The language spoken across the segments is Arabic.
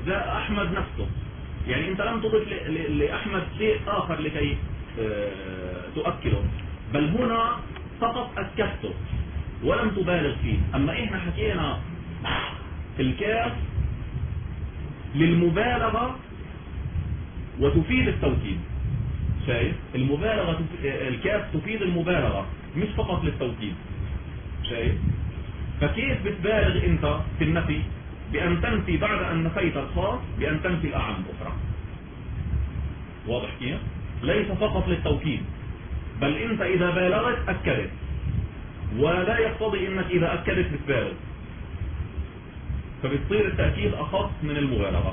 جاء أحمد نفسه، يعني أنت لم تضف لأحمد شيء آخر لكي تؤكله، بل هنا فقط أكدته ولم تبالغ فيه. أما إحنا حكينا الكاف للمبالغة وتفيد التوكيد. شايف؟ المبالغة الكاف تفيد المبالغة مش فقط للتوكيد. شايف؟ فكيف بتبالغ انت في النفي؟ بأن تنفي بعد أن نفيت الخاص بأن تنفي الأعم أخرى. واضح كيف؟ ليس فقط للتوكيد، بل انت إذا بالغت أكدت، ولا يقتضي انك إذا أكدت بتبالغ، فبتصير التأكيد أخص من المبالغة.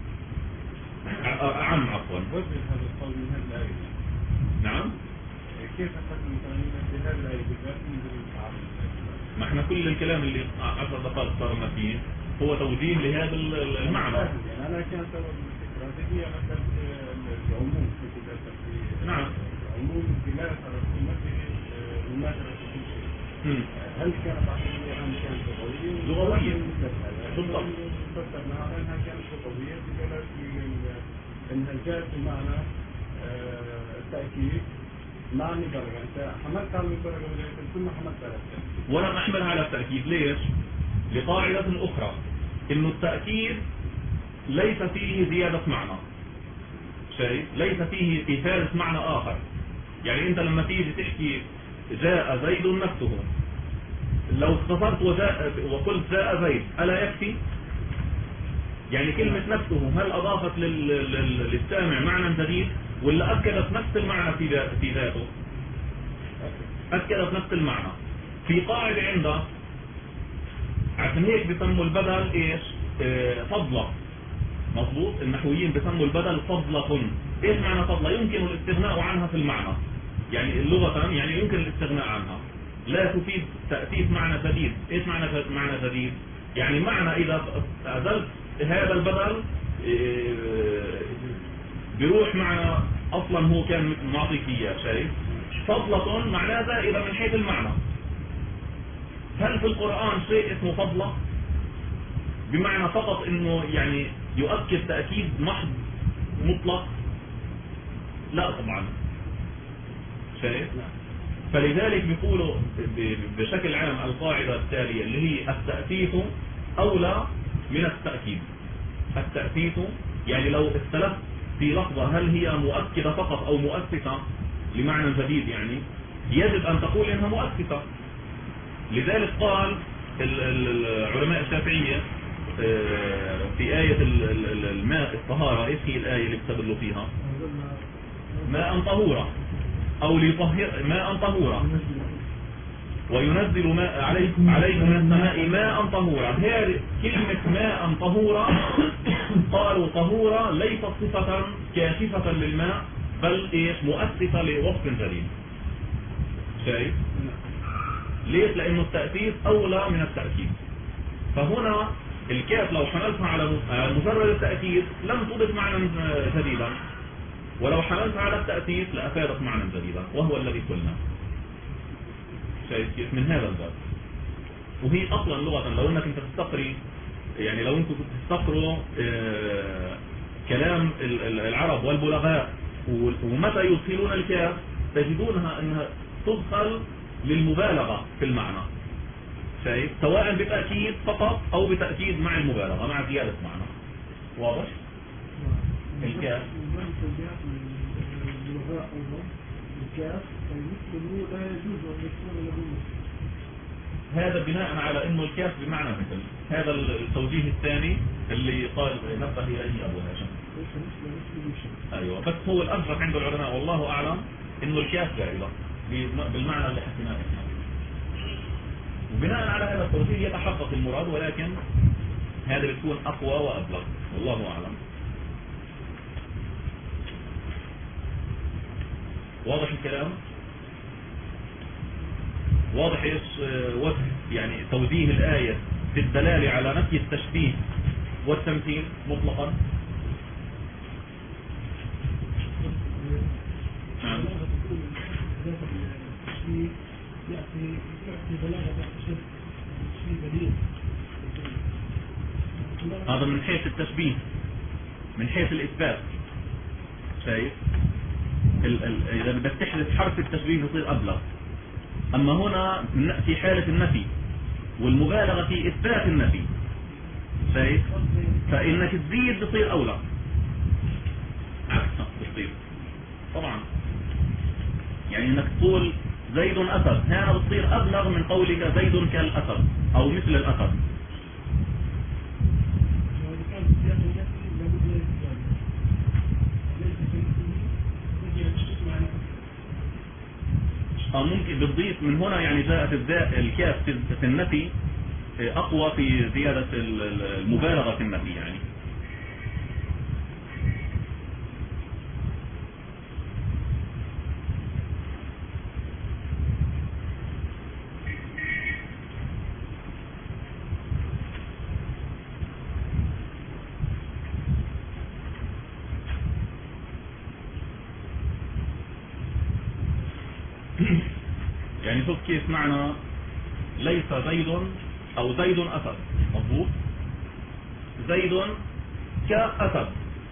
أعم عفوا. هذا القول من هذه الآية. نعم. كيف تقدم في هذه الآية بالذات من دون التعارض؟ ما احنا كل الكلام اللي 10 دقائق صارنا فيه هو توجيه لهذا المعنى. يعني أنا كانت الفكرة هي مثلا العموم في كتابة. نعم. العموم بما يفعل وما ترك كل شيء. هل كانت عقلية أم كانت لغوية؟ لغوية. بالضبط. فسرنا أنها كانت لغوية بدلالة أنها جاءت بمعنى التأكيد مع المبالغة. أنت حملت على المبالغة ثم حملت على التأكيد. ولم أحملها على التأكيد. ليش؟ لقاعدة أخرى، إنه التأكيد ليس فيه زيادة معنى. شايف؟ ليس فيه إثارة معنى آخر. يعني أنت لما تيجي تحكي جاء زيد نفسه، لو اختصرت وقلت جاء زيد ألا يكفي؟ يعني كلمة نفسه هل أضافت للسامع معنى جديد ولا أكدت نفس المعنى في ذاته؟ أكدت نفس المعنى. في قاعدة عنده عشان هيك بيسموا البدل إيش؟ فضلة. مضبوط. النحويين بيسموا البدل فضلة. إيش معنى فضلة؟ يمكن الاستغناء عنها في المعنى، يعني لغة يعني يمكن الاستغناء عنها، لا تفيد تأتيت معنى جديد. إيش معنى جديد؟ يعني معنى إذا أزلت هذا البدل بيروح معنى أصلا هو كان معطيك إياه. شايف؟ فضلة معناه زائدة من حيث المعنى. هل في القرآن شيء اسمه فضلة بمعنى فقط إنه يعني يؤكد تأكيد محض مطلق؟ لا طبعا. شايف؟ فلذلك بيقولوا بشكل عام القاعدة التالية اللي هي التأثيث أولى من التأكيد. التأثيث يعني لو اختلفت في لحظة هل هي مؤكدة فقط أو مؤسسة لمعنى جديد، يعني يجب أن تقول إنها مؤسسة. لذلك قال العلماء الشافعية في آية الماء الطهارة، إيش هي الآية اللي بتدلوا فيها؟ ماء طهورا أو ليطهر ماء طهورا وينزل ماء عليكم من السماء ماء طهورا. هذه كلمة ماء طهورا قالوا طهورا ليست صفة كاشفة للماء، بل إيش؟ مؤسسة لوصف جديد. شايف؟ ليش؟ لأنه التأثير أولى من التأكيد. فهنا الكاف لو حملتها على مجرد التأكيد لم تضف معنى جديدا، ولو حملتها على التأثير لأفادت معنى جديدا وهو الذي قلنا. شايف كيف؟ من هذا الباب. وهي أصلا لغة لو أنك أنت تستقري، يعني لو أنتم تستقروا كلام العرب والبلغاء ومتى يدخلون الكاف تجدونها أنها تدخل للمبالغة في المعنى. شايف؟ سواء بتأكيد فقط أو بتأكيد مع المبالغة مع زيادة معنى. واضح؟ الكاف لا يجوز أن يكون له. هذا بناء على انه الكاف بمعنى مثل. هذا التوجيه الثاني اللي قال نبه اليه ابو هاشم. ايوه، بس هو الارجح عند العلماء والله اعلم انه الكاف جائزه بالمعنى اللي حكيناه احنا، وبناء على هذا التوجيه يتحقق المراد، ولكن هذا بتكون اقوى وابلغ والله اعلم. واضح الكلام؟ واضح ايش وجه يعني توجيه الآية في الدلالة على نفي التشبيه والتمثيل مطلقا؟ نعم. يأتي بلاغة التشبيه بديل هذا من حيث التشبيه، من حيث الإثبات. شايف؟ إذا بدك تحذف حرف التشبيه يصير أبلغ. أما هنا في حالة النفي والمبالغة في إثبات النفي، شايف؟ فإنك تزيد بصير أولى، عكسها بصير طبعا. يعني إنك تقول زيد أسد، هنا بتصير أبلغ من قولك زيد كالأسد أو مثل الأسد. ممكن بتضيف من هنا، يعني جاءت الكاف في النفي أقوى في زيادة المبالغة في النفي يعني. يعني شوف كيف معنى ليس زيد أو زيد أسد، مضبوط؟ زيد كأسد،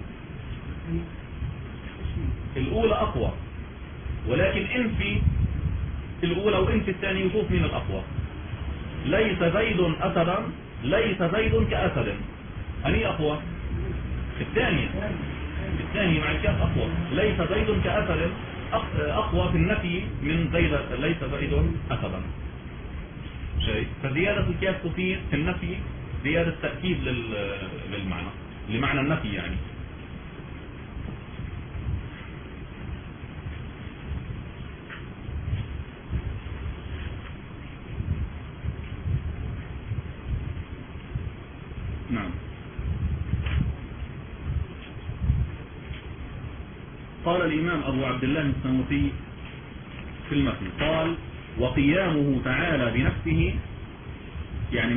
الأولى أقوى، ولكن انفي الأولى وانفي الثانية وشوف مين الأقوى. ليس زيد أسدا، ليس زيد كأسد، أني أقوى؟ الثانية مع الكاف أقوى. ليس زيد كأسد أقوى في النفي من زيد، ليس زيد أسدا. شيء فزيادة الكاف تفيد في النفي زيادة تأكيد للمعنى، لمعنى النفي يعني. نعم. قال الإمام أبو عبد الله السنوسي في المتن، قال: وقيامه تعالى بنفسه، يعني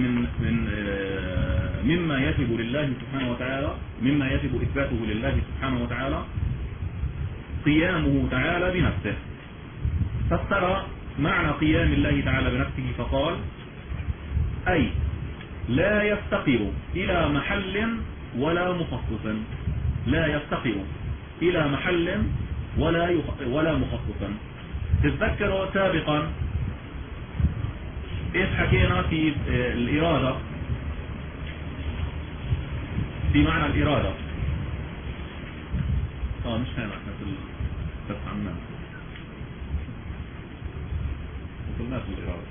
مما يجب لله سبحانه وتعالى، مما يجب إثباته لله سبحانه وتعالى قيامه تعالى بنفسه. فسر معنى قيام الله تعالى بنفسه فقال: أي لا يفتقر إلى محل ولا مخصص، لا يفتقر إلى محل ولا مخصص. تتذكروا سابقا ايش حكينا في الإرادة، في معنى الإرادة. مش هنا احنا في الفتح عنا وصلنا في الإرادة.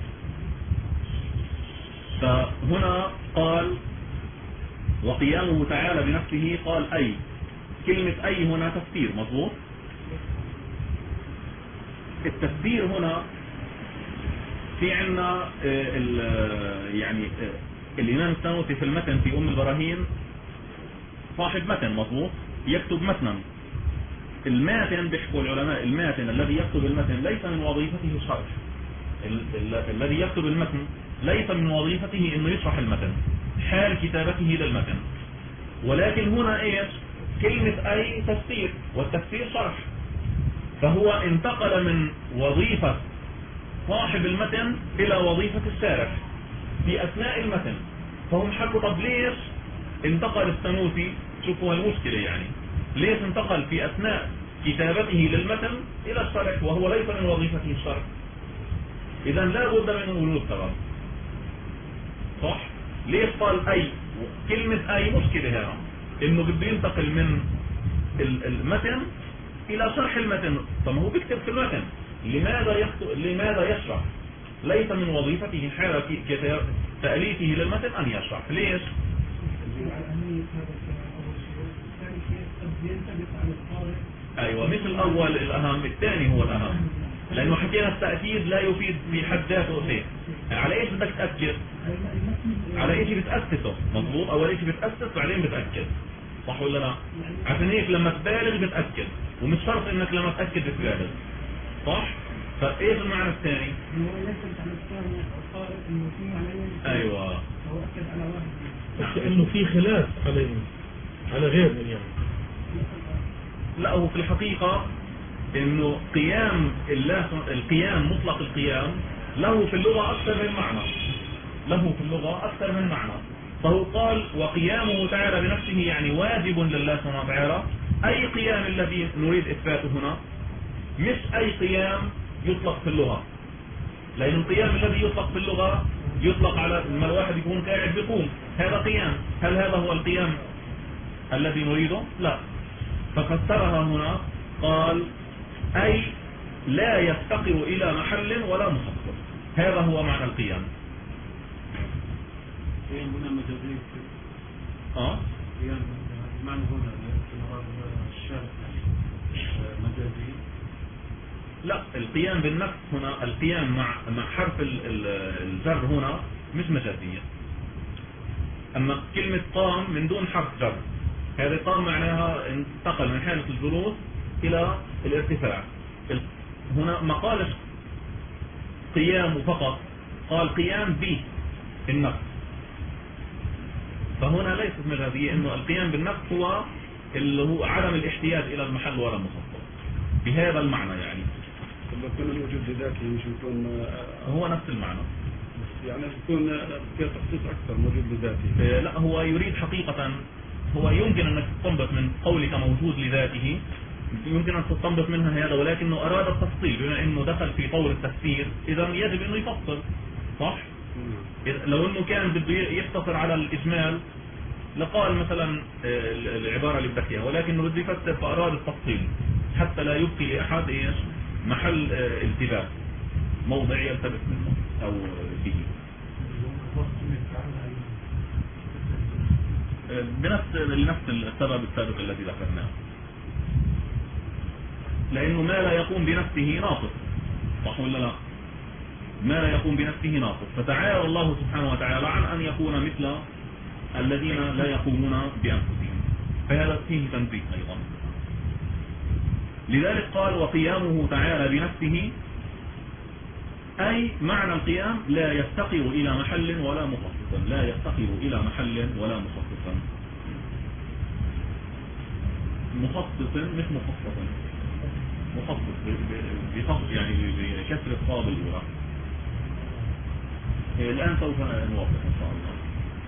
فهنا قال: وقيامه تعالى بنفسه، قال أي، كلمة أي هنا تفسير، مضبوط؟ التفسير هنا في عنا يعني الإمام السنوسي في المتن في أم البراهين صاحب متن، مضبوط؟ يكتب متنا. الماتن بيحكوا العلماء، الماتن الذي يكتب المتن ليس من وظيفته الشرح، الذي يكتب المتن ليس من وظيفته انه يشرح المتن حال كتابته للمتن، ولكن هنا ايش؟ كلمة أي تفسير، والتفسير شرح. فهو انتقل من وظيفة صاحب المتن إلى وظيفة الشارح في أثناء المتن. فهم حكوا طب ليش انتقل السنوسي؟ شوفوا المشكلة يعني، ليش انتقل في أثناء كتابته للمتن إلى الشرح وهو ليس من وظيفته الشرح؟ إذا لا بد من وجود سبب، صح؟ ليش قال أي؟ كلمة أي مشكلة هنا، إنه بده ينتقل من المتن إلى شرح المتن. طب هو بيكتب في المتن، لماذا يشرح؟ ليس من وظيفته حال تأليفه للمتن أن يشرح. ليش؟ أيوة، مش الأول الأهم، الثاني هو الأهم، لأنه حكينا التأكيد لا يفيد في حد ذاته شيء. على إيش بدك تأكد؟ على إيش بتأسسه، مضبوط؟ أول إيش بتأسس بعدين بتأكد، صح ولا لا؟ عشان هيك لما تبالغ بتأكد، ومش شرط إنك لما تأكد بتبالغ، صح؟ فإيش المعنى الثاني؟ أيوة، إنه في خلاف عليهم على غير يعني. لا، هو في الحقيقة إنه قيام الله، القيام مطلق القيام له في اللغة أكثر من معنى، له في اللغة أكثر من معنى. فهو قال وقيامه تعالى بنفسه يعني واجب لله سبحانه وتعالى. أي قيام الذي نريد إثباته هنا، مش أي قيام يطلق في اللغة، لأن القيام الذي يطلق في اللغة يطلق على لما الواحد يكون قاعد بيقوم، هذا قيام. هل هذا هو القيام الذي نريده؟ لا. ففسرها هنا قال أي لا يفتقر إلى محل ولا مخصص، هذا هو معنى القيام. قيام هنا مجازي. قيام معنى هنا الشارع مجازي. لا، القيام بالنفس هنا، القيام مع حرف الجر هنا مش مجازية. أما كلمة قام من دون حرف جر، هذا قام معناها انتقل من حالة الجلوس إلى الارتفاع. هنا ما قالش قيام فقط، قال قيام بالنفس، فهنا ليست مجازية. إنه القيام بالنفس هو اللي هو عدم الاحتياج إلى المحل ولا المخصص بهذا المعنى. يعني يكون الوجود ذاتي مش يكون هو نفس المعنى، يعني يكون فيها تخصيص أكثر موجود لذاته. لا، هو يريد حقيقة، هو يمكن أنك تستنبط من قولك موجود لذاته، يمكن أن تستنبط منها هذا، ولكنه أراد التفصيل بما أنه دخل في طور التفسير، إذا يجب أنه يفصل، صح؟ لو أنه كان بده يختصر على الإجمال لقال مثلا العبارة اللي بدك اياها، ولكنه بده يفسر فأراد التفصيل حتى لا يبقي لأحد إيش محل التباس، موضع يلتبس منه أو به، لنفس السبب السابق الذي ذكرناه، لأنه ما لا يقوم بنفسه ناقص، صح ولا لا؟ ما لا يقوم بنفسه ناقص، فتعالى الله سبحانه وتعالى عن أن يكون مثل الذين لا يقومون بأنفسهم، فهذا فيه تنزيه أيضا. لذلك قال وقيامه تعالى بنفسه، أي معنى القيام لا يفتقر إلى محل ولا مخصص، لا يفتقر إلى محل ولا مخصص، مخصص مش مخصص، مخصص بخصص يعني بكسر الصاد الأولى. الآن سوف نوضح إن شاء الله.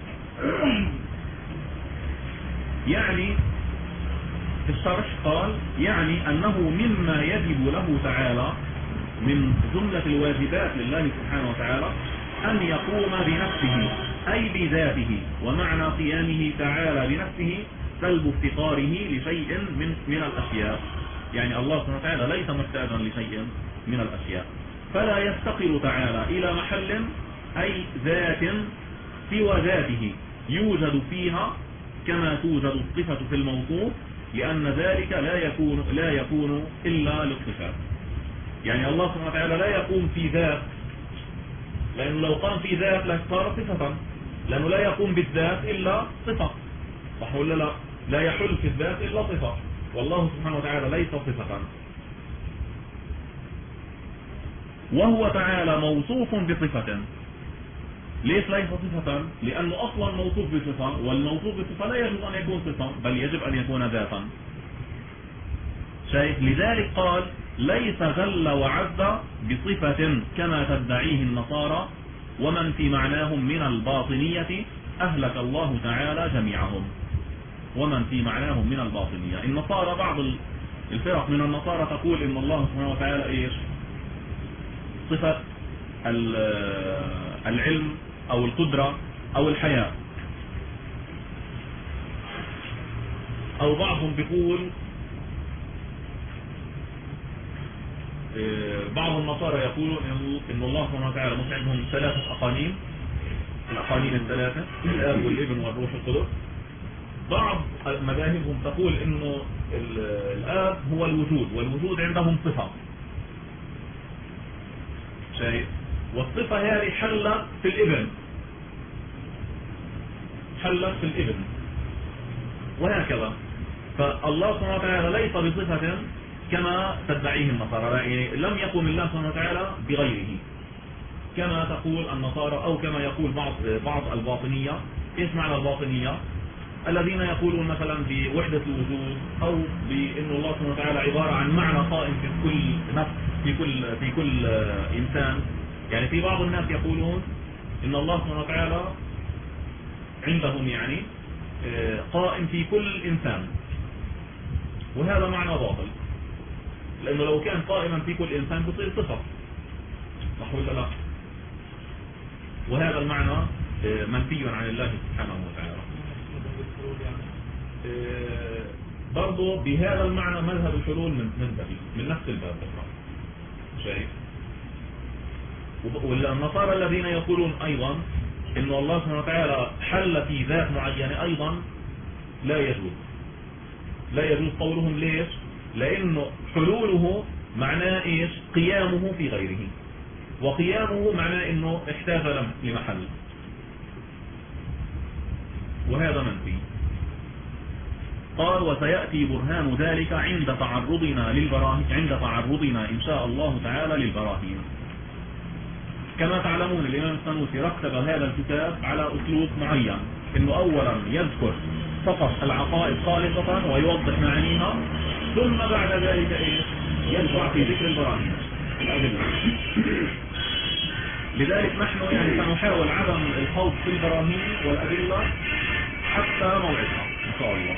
يعني في الشرح قال يعني أنه مما يجب له تعالى من جملة الواجبات لله سبحانه وتعالى أن يقوم بنفسه أي بذاته، ومعنى قيامه تعالى بنفسه سلب افتقاره لشيء من الأشياء، يعني الله سبحانه وتعالى ليس محتاجا لشيء من الأشياء، فلا يفتقر تعالى إلى محل أي ذات سوى ذاته يوجد فيها كما توجد الصفة في الموصوف، لأن ذلك لا يكون إلا للصفات. يعني الله سبحانه وتعالى لا يقوم في ذات، لأنه لو قام في ذات لصار صفة، لأنه لا يقوم بالذات إلا صفة، صح ولا لا؟ لا يحل في الذات إلا صفة، والله سبحانه وتعالى ليس صفة. وهو تعالى موصوف بصفة. ليش ليس صفة؟ لأنه أصلا موصوف بصفة، والموصوف بصفة لا يجب أن يكون صفة، بل يجب أن يكون ذاتا. شايف؟ لذلك قال ليس جل وعز بصفة كما تدعيه النصارى ومن في معناهم من الباطنية أهلك الله تعالى جميعهم. ومن في معناهم من الباطنية، النصارى بعض الفرق من النصارى تقول إن الله سبحانه وتعالى إيش؟ صفة العلم أو القدرة أو الحياة، أو بعضهم بيقول بعض النصارى يقولون إن الله سبحانه وتعالى مش عندهم 3 أقانيم، الأقانيم الثلاثة الآب والابن والروح القدس. بعض مذاهبهم تقول إنه الآب هو الوجود، والوجود عندهم صفة، شايف؟ والصفة هذه حلت في الابن، حلت في الابن، وهكذا. فالله سبحانه وتعالى ليس بصفة كما تدعيه النصارى، يعني لم يقم الله سبحانه وتعالى بغيره كما تقول النصارى، أو كما يقول بعض الباطنية. إيش معنى الباطنية؟ الذين يقولون مثلا بوحدة الوجود، أو بأن الله سبحانه وتعالى عبارة عن معنى قائم في كل نفس، في كل إنسان. يعني في بعض الناس يقولون إن الله سبحانه وتعالى عندهم يعني قائم في كل إنسان، وهذا معنى باطل، لأنه لو كان قائما في كل إنسان بصير صفة، صح ولا لا؟ وهذا المعنى منفي عن الله سبحانه وتعالى. برضو بهذا المعنى مذهب الحلول من نفس الباب الأخرى، شايف؟ والنصارى الذين يقولون أيضا إن الله سبحانه وتعالى حل في ذات معينة أيضا لا يجوز قولهم. ليش؟ لأنه حلوله معناه إيش؟ قيامه في غيره، وقيامه معناه إنه احتاج لمحل، وهذا منفي. قال وسيأتي برهان ذلك عند تعرضنا إن شاء الله تعالى للبراهين. كما تعلمون الإمام السنوسي رتب هذا الكتاب على أسلوب معين، إنه أولا يذكر فقط العقائد خالصة ويوضح معانيها، ثم بعد ذلك إيش؟ يدفع في ذكر البراهين الأدلة. لذلك نحن يعني سنحاول عدم الخوض في البراهين والأدلة حتى موعدها إن شاء الله.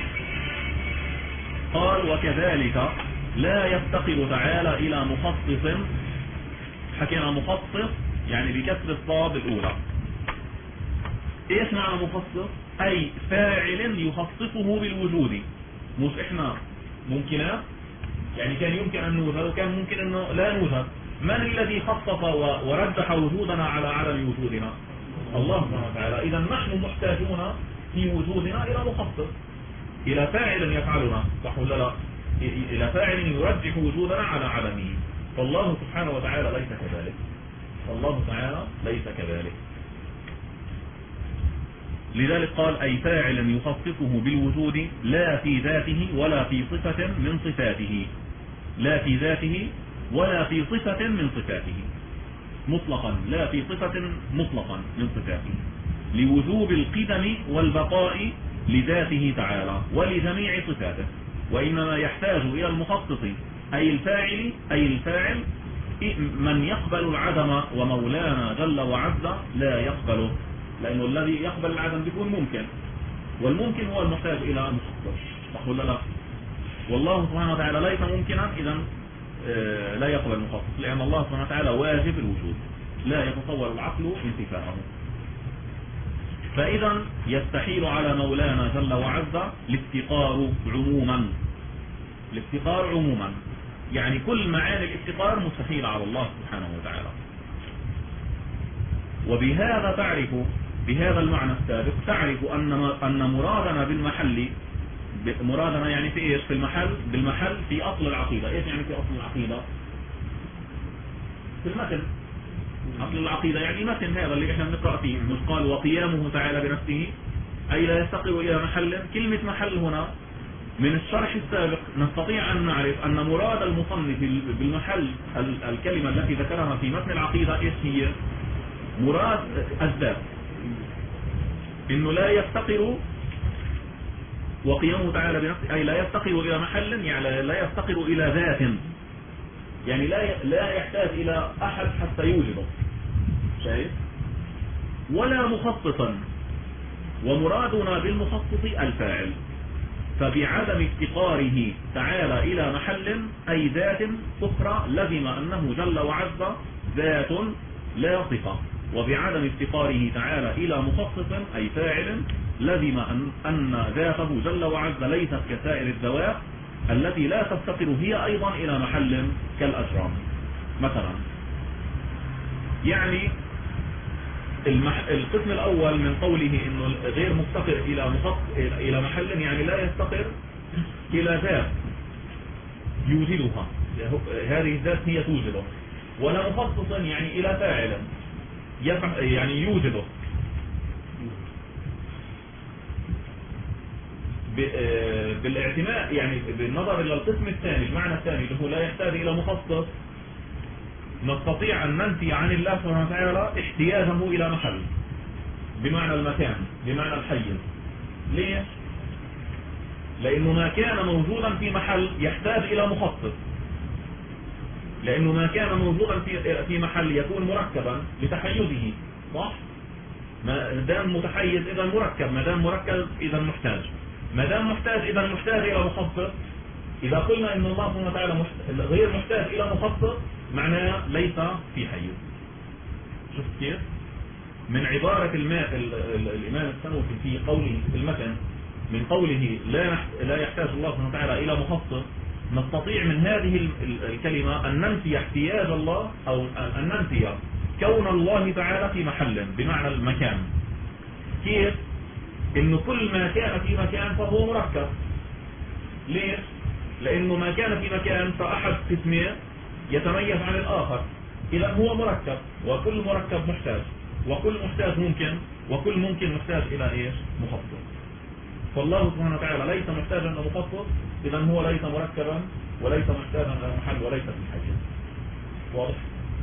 قال وكذلك لا يفتقر تعالى إلى مخصص. حكينا مخصص يعني بكسر الصاد الأولى. إيش معنى مخصص؟ أي فاعل يخصصه بالوجود، مش إحنا ممكنات، يعني كان يمكن أن نوجد وكان ممكن أنه لا نوجد. من الذي خصص ورجح وجودنا على عدم وجودنا؟ الله سبحانه وتعالى. إذا نحن محتاجون في وجودنا إلى مخصص، إلى فاعل يفعلنا، صح ولا لا؟ إلى فاعل يرجح وجودنا على عدمه. فالله سبحانه وتعالى ليس كذلك. لذلك قال أي فاعل يخصصه بالوجود لا في ذاته ولا في صفة من صفاته، لا في ذاته ولا في صفة من صفاته مطلقا، لا في صفة مطلقا من صفاته، لوجوب القدم والبقاء لذاته تعالى ولجميع صفاته. وإنما يحتاج إلى المخصص أي الفاعل من يقبل العدم، ومولانا جل وعز لا يقبله، لأنه الذي يقبل العدم بيكون ممكن، والممكن هو المحتاج إلى مخصص، صح ولا لا؟ والله سبحانه وتعالى ليس ممكنا، إذا لا يقبل المخصص، لأن الله سبحانه وتعالى واجب الوجود، لا يتصور العقل انتفاءه. فإذا يستحيل على مولانا جل وعز الافتقار عموما، يعني كل معاني الافتقار مستحيل على الله سبحانه وتعالى. وبهذا تعرف، بهذا المعنى السابق تعرف أن مرادنا بالمحل، مرادنا يعني في إيش؟ في المحل، بالمحل في أصل العقيدة. إيش يعني في أصل العقيدة؟ في المتن. أصل العقيدة يعني متن هذا اللي احنا بنقرأ فيه، مش قال وقيامه تعالى بنفسه أي لا يستقر إلى محل. كلمة محل هنا من الشرح السابق نستطيع أن نعرف أن مراد المصنف بالمحل الكلمة التي ذكرها في متن العقيدة إيش هي؟ مراد الذات، إنه لا يفتقر وقيامه تعالى بنفسه أي لا يفتقر إلى محل، يعني لا يفتقر إلى ذات، يعني لا يحتاج إلى أحد حتى يوجده، شايف؟ ولا مخصصا، ومرادنا بالمخصص الفاعل، فبعدم افتقاره تعالى إلى محل أي ذات أخرى لزم أنه جل وعز ذات لا صفة، وبعدم افتقاره تعالى إلى مخصص أي فاعل لزم أن ذاته جل وعز ليست كسائر الذوات التي لا تفتقر هي أيضا إلى محل كالأجرام مثلا. يعني القسم الأول من قوله إنه غير مفتقر إلى محل، يعني لا يفتقر إلى ذات يوجدها، هذه الذات هي توجده، ولا مخصصا يعني إلى فاعل يعني يوجده. بالاعتماد يعني بالنظر إلى القسم الثاني، المعنى الثاني اللي هو لا يحتاج إلى مخصص، نستطيع أن ننفي عن الله سبحانه وتعالى احتياجه إلى محل بمعنى المكان، بمعنى الحيز. ليه؟ لأنه ما كان موجودا في محل يحتاج إلى مخصص، لأنه ما كان موجودا في محل يكون مركبا لتحيزه، صح؟ ما دام متحيز إذا مركب، ما دام مركب إذا محتاج، ما دام محتاج إذا محتاج إلى مخصص. إذا قلنا إن الله سبحانه وتعالى غير محتاج إلى مخصص معناه ليس في حيز. شفت كيف؟ من عبارة الإمام السنوسي في قوله في المتن من قوله لا يحتاج الله سبحانه وتعالى إلى مخصص، نستطيع من هذه الكلمة أن ننفي احتياج الله أو أن ننفي كون الله تعالى في محل بمعنى المكان. كيف؟ إنه كل ما كان في مكان فهو مركب. ليش؟ لأنه ما كان في مكان فأحد قسمين يتميز عن الآخر، إذا هو مركب، وكل مركب محتاج، وكل محتاج ممكن، وكل ممكن محتاج إلى إيش؟ مخصص. فالله سبحانه وتعالى ليس محتاجا إلى مخصص، إذا هو ليس مركبا وليس محتاجا إلى محل وليس في حاجة. واضح؟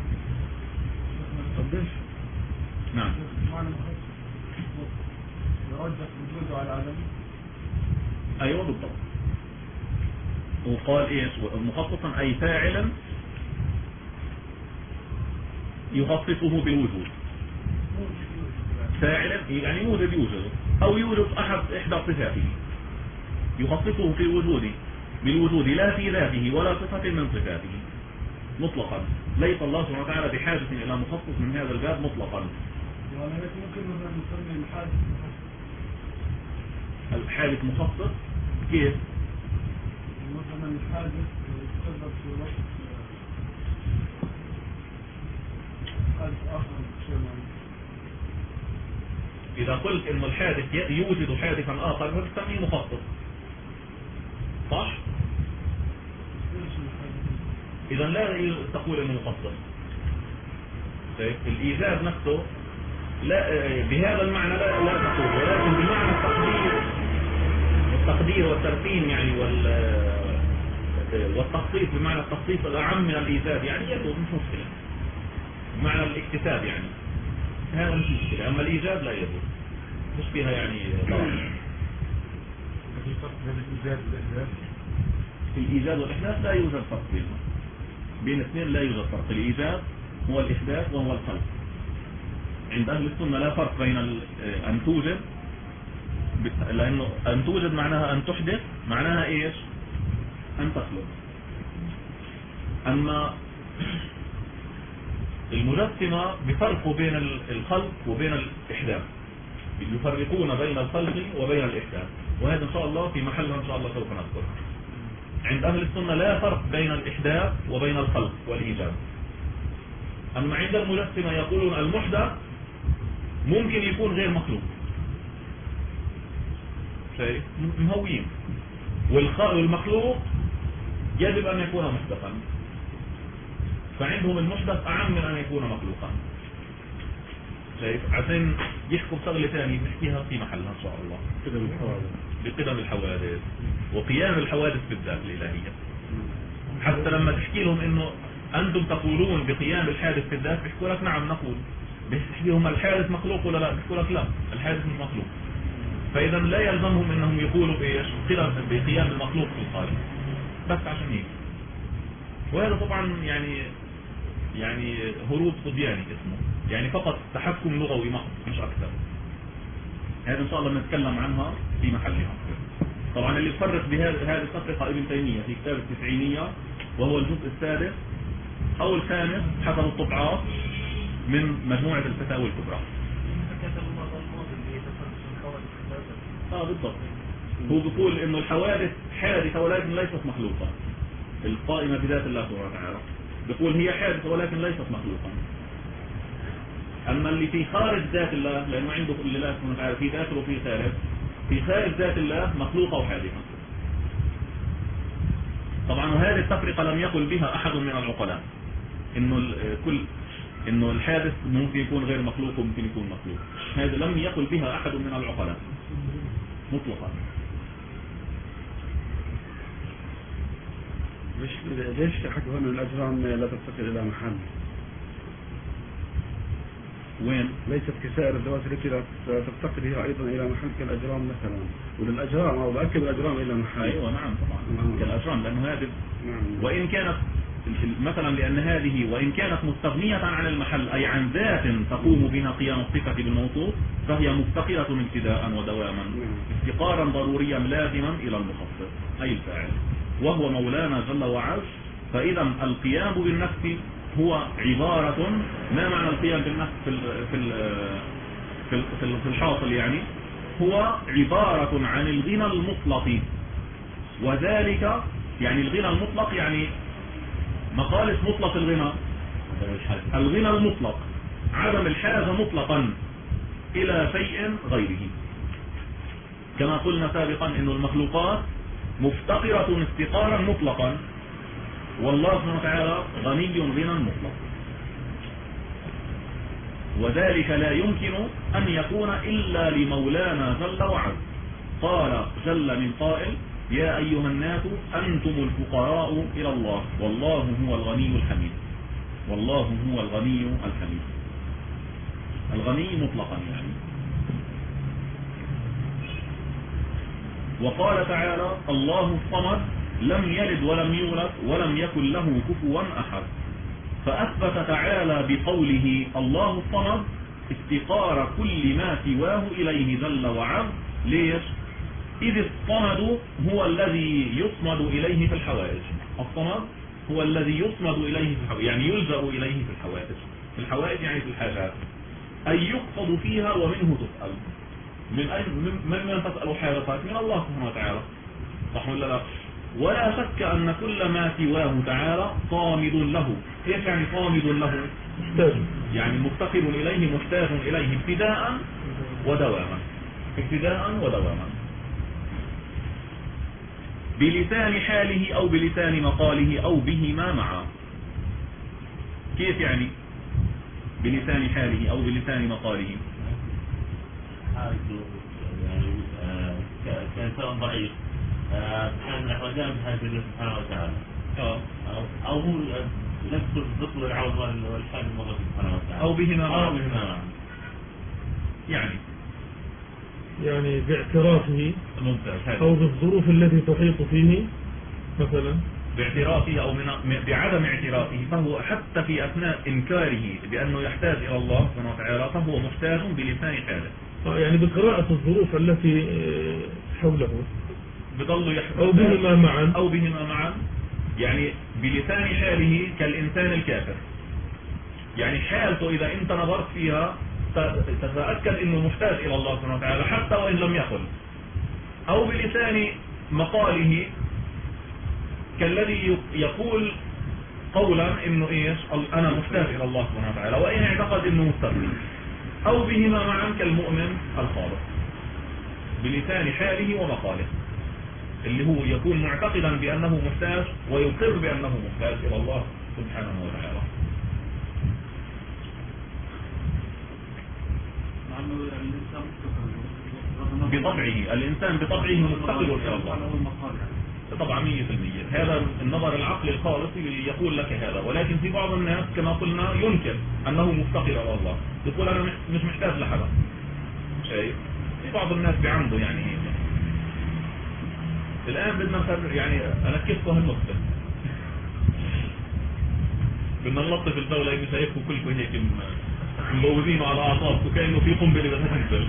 نعم. يرجح وجوده على عدمه. أيوة بالضبط. وقال إيش؟ مخصصا أي فاعلا يخصصه بالوجود. فاعلا يعني موجد يوجد أو يوجد إحدى صفاته يخصصه في وجوده بالوجود لا في ذاته ولا صفة من صفاته مطلقا. ليس الله سبحانه وتعالى بحاجة إلى مخصص من هذا الباب مطلقا. ممكن نسمي الحادث مخصص. كيف؟ مثلا الحادث يتسبب في وقت حادث آخر شيء معين. إذا قلت إن الحادث يوجد حادثا آخر فتسميه مخصص، صح؟ إذا لا تقول إنه مخصص. الإيجاد نفسه لا بهذا المعنى لا تقول، ولكن بمعنى التقدير والترتيب يعني والتخصيص بمعنى التخصيص الأعم من الإيجاد يعني يجوز، مش مشكلة. بمعنى الاكتساب يعني هذا مش مشكلة، أما الإيجاد لا يجوز، مش فيها يعني ضرر. في فرق بين الإيجاد والإحداث؟ في الإيجاد والإحداث لا يوجد فرق بين الاثنين، لا يوجد فرق. الإيجاد هو الإحداث وهو الخلق. عند أهل السنة لا فرق بين أن توجد، لأنه أن توجد معناها أن تحدث، معناها إيش؟ أن تخلق. أما المجسمة بفرقوا بين الخلق وبين الإحداث، يفرقون بين الخلق وبين الإحداث، وهذا إن شاء الله في محله إن شاء الله سوف نذكر. عند أهل السنة لا فرق بين الإحداث وبين الخلق والإيجاد. أما عند المجسمة يقولون المحدث ممكن يكون غير مخلوق، شيء مهوين، والمخلوق يجب أن يكون محدثا، فعندهم المحدث أعم من أن يكون مخلوقا. شايف؟ عشان يحكوا بشغلة ثانية نحكيها في محلها إن شاء الله، بقدم الحوادث وقيام الحوادث بالذات الإلهية. حتى لما تحكي لهم إنه أنتم تقولون بقيام الحادث في الذات، بيحكوا لك نعم نقول. بيحكي لهم الحادث مخلوق ولا لا؟ بيحكوا لك لا، الحادث مش مخلوق. فإذا لا يلزمهم إنهم يقولوا بإيش؟ بقيام المخلوق في الخالق، بس عشان هيك. وهذا طبعا يعني هروب صبياني اسمه، يعني فقط تحكم لغوي محض مش أكثر. هذا إن شاء الله نتكلم عنها في محلها. طبعا اللي يفرق بهذه التفرقة ابن تيمية في كتاب التسعينية، وهو الجزء السادس أو الخامس حسب الطبعات من مجموعة الفتاوى الكبرى. بالضبط. هو بيقول إنه الحوادث حادثة ولكن ليست مخلوقة، القائمة بذات الله سبحانه وتعالى. بيقول هي حادثة ولكن ليست مخلوقة. أما اللي في خارج ذات الله، لأنه عنده كل الله سبحانه وتعالى في ذاته وفي خارج، في خارج ذات الله مخلوقة وحادثة. طبعا وهذه التفرقة لم يقل بها أحد من العقلاء، إنه الحادث ممكن يكون غير مخلوق وممكن يكون مخلوق. هذا لم يقل بها أحد من العقلاء مطلقا. ليش حكوا أن الأجرام لا تفتقر إلى محل؟ وين؟ ليست كسائر الذوات التي لا تفتقر هي أيضا إلى محل كالأجرام مثلا، وللأجرام أو بأكد الأجرام إلى محل. أيوة نعم طبعا كالأجرام، لأنه هذه وإن كانت مثلا لأن هذه وإن كانت مستغنية عن المحل أي عن ذات تقوم بها قيام الصفة بالموصوف فهي مفتقرة ابتداء ودواما افتقارا ضروريا لازما إلى المخصص أي الفاعل وهو مولانا جل وعز. فإذا القيام بالنفس هو عبارة ما معنى القيام بالنفس في الحاصل يعني هو عبارة عن الغنى المطلق وذلك يعني الغنى المطلق يعني مقالة مطلق الغنى الغنى المطلق عدم الحاجة مطلقا إلى شيء غيره كما قلنا سابقا إن المخلوقات مفتقرة افتقارا مطلقا والله سبحانه وتعالى غني غنى مطلق وذلك لا يمكن أن يكون إلا لمولانا جل وعز. قال جل من قائل يا أيها الناس أنتم الفقراء إلى الله والله هو الغني الحميد والله هو الغني الحميد الغني مطلقا يعني. وقال تعالى الله الصمد لم يلد ولم يولد ولم يكن له كفوا أحد فأثبت تعالى بقوله الله الصمد افتقار كل ما سواه إليه جل وعز. ليش؟ إذ الصمد هو الذي يصمد إليه في الحوائج. الصمد هو الذي يصمد إليه في الحوائج يعني يلجأ إليه في الحوائج. في الحوائج يعني في الحاجات أي يقصد فيها ومنه تسأل. من تسأل حاجتك؟ من الله سبحانه وتعالى صح ولا لا؟ ولا شك أن كل ما سواه تعالى صامد له. إيش يعني صامد له؟ محتاج يعني مفتقر إليه محتاج إليه ابتداء ودواما ابتداء ودواما بلسان حاله أو بلسان مقاله أو بهما معا. كيف يعني بلسان حاله أو بلسان مقاله؟ يعني كإنسان ضعيف كان الرجاء بهذه الله سبحانه وتعالى أو هو نفسه الضطل العوض والحال المغرب سبحانه وتعالى أو بهما معا يعني باعترافه ممتاز أو بالظروف التي تحيط فيه مثلا باعترافه أو بعدم اعترافه فهو حتى في أثناء إنكاره بأنه يحتاج إلى الله سبحانه وتعالى فهو محتاج بلسان حاله يعني بقراءة الظروف التي حوله بضل يحتاج أو بهما معا يعني بلسان حاله كالإنسان الكافر يعني حالته إذا أنت نظرت فيها تتأكد أنه محتاج إلى الله سبحانه وتعالى حتى وإن لم يقل. أو بلسان مقاله كالذي يقول قولا أنه إيش أنا محتاج إلى الله سبحانه وتعالى وإن اعتقد أنه مستغني. أو بهما معا كالمؤمن الخالص بلسان حاله ومقاله اللي هو يكون معتقدا بأنه محتاج ويقر بأنه محتاج إلى الله سبحانه وتعالى. بطبعه الإنسان بطبعه مفتقر إلى الله طبعا 100%. هذا النظر العقلي الخالص اللي يقول لك هذا. ولكن في بعض الناس كما قلنا ينكر أنه مفتقر إلى الله يقول أنا مش محتاج لحدا شيء. بعض الناس بعمده يعني الآن بدنا نخرج يعني أنا كيفكم هالنقطة بدنا نلطف الدولة مش هيكون كلكم هيك مبوزين على أعصابكم كأنه في قنبلة بدها تنزل.